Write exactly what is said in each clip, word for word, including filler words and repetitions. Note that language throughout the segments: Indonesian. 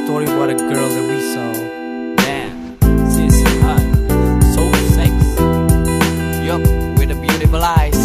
story about a girl that we saw. Damn, she's hot, so sexy. Yup, with the beautiful eyes.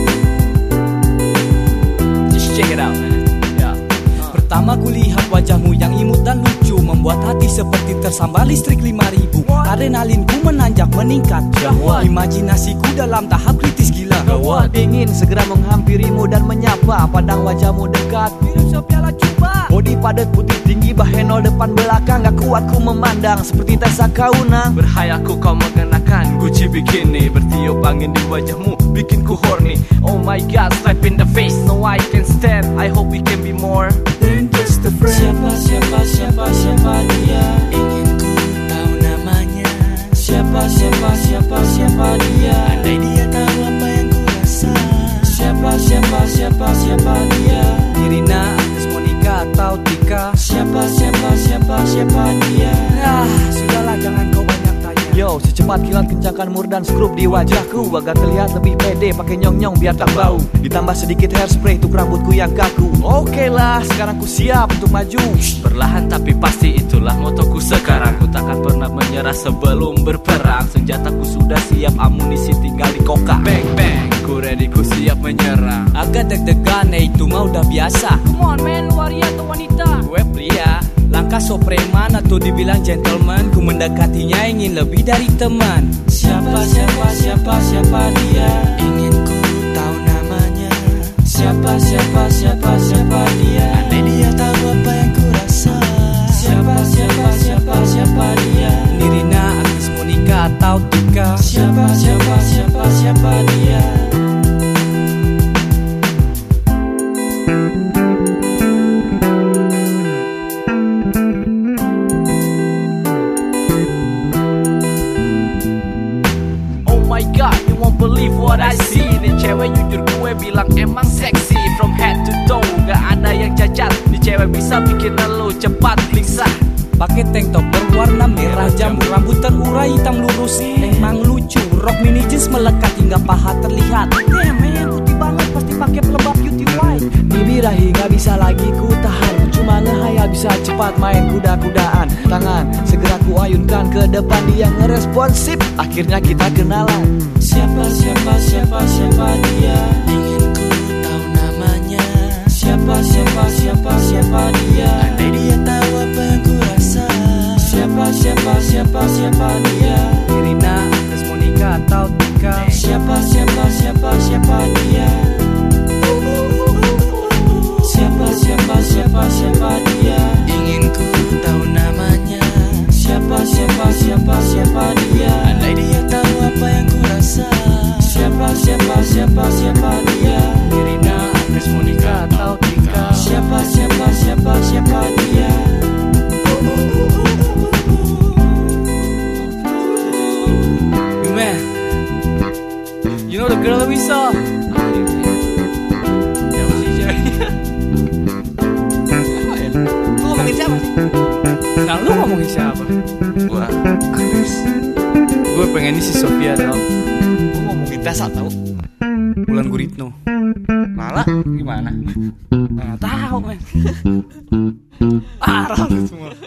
Just check it out, man. Yeah. Uh. Pertama kulihat wajahmu yang imut dan lucu, membuat hati seperti tersambar listrik lima ribu. Adrenalinku menanjak meningkat, syahwat. Imajinasiku dalam tahap kritis gila. Gawat, ingin segera menghampirimu dan menyapa. Pandang wajahmu dekat, Minum sepiala coba. body padat putih tinggi, bahenol depan belakang. Gak kuat ku memandang, seperti Tessa Kaunang. Berhayaku kau mengenakan Gucci bikini, bertiup angin di wajahmu bikin ku horny. Oh my god, slap in the face, no I can stand. I hope we can be more than just a friend. Siapa, siapa, siapa, siapa dia? Ingin ku tahu namanya. Siapa, siapa, siapa, siapa dia? Andai dia tahu apa yang ku rasa. Siapa, siapa, siapa, siapa dia? Nirina, Agnes, Monica, atau Tika? Siapa, siapa, siapa, siapa dia? Ah, sudahlah, jangan kau banyak tanya. Yo, secepat kilat kencangkan mur dan skrup di wajahku, agar terlihat lebih pede, pakai nyong-nyong biar tak bau. Ditambah sedikit hairspray untuk rambutku yang kaku. Oke lah, sekarang ku siap untuk maju. perlahan tapi pasti, itulah motoku sekarang. Ku takkan pernah menyerah sebelum berperang. Senjataku sudah siap, amunisi tinggal di koka. Bang bang, ku ready, ku siap menyerang. Agak deg-degan, eh itu mah udah biasa. Come on man, waria atau wanita? Gue pria, langkah so preman atau dibilang gentleman. Ku mendekatinya ingin lebih dari teman. Siapa, siapa, siapa, siapa dia? Ingin ku tahu namanya. Siapa, siapa, siapa, siapa dia? Andai dia tahu apa yang ku rasa. Siapa, siapa, siapa, siapa dia? Nirina, Agnes, Monica, atau Tika? Siapa, siapa, siapa, siapa dia? Oh my god, you won't believe what I see. Nih cewek jujur gue bilang emang seksi. From head to toe, gak ada yang cacat. Nih cewek bisa bikin lo cepat lingsah. Pakai tank top berwarna merah, jambu rambut terurai hitam lurus. Emang lucu, rok mini jeans melekat hingga paha terlihat. Damn man, putih banget, pasti pakai pelembab beauty white. Bibirahi gak bisa lagi ku tahan, cuma ngehayal bisa cepat main kuda-kudaan. Tangan segera ku ayunkan ke depan, dia ngeresponsif. Akhirnya kita kenalan. Siapa, siapa, siapa, siapa dia? Ingin ku tahu namanya. Siapa, siapa, siapa, siapa dia? Andai dia tahu apa yang ku rasa. Siapa, siapa, siapa, siapa dia? Nirina, Agnes, Monica, atau Tika? Siapa, siapa, siapa, siapa dia? Siapa, siapa, siapa, siapa dia? Ingin ku tahu namanya. Siapa, siapa, siapa, siapa dia? Andai dia tahu apa yang ku rasa. Siapa, siapa, siapa, siapa dia? Nirina, Agnes, Monica, atau Tika? Siapa, siapa, siapa, siapa dia? You man, you know the girl that we saw? Siapa sih ceweknya? Lu ngomongin siapa sih? Nah lu ngomongin siapa? Gua Agnes. Gue pengen si Sofia tau. Gua ngomongin Tessa tau. Bulan Guritno. Malah gimana? Nah tahu men. Parah lu semua.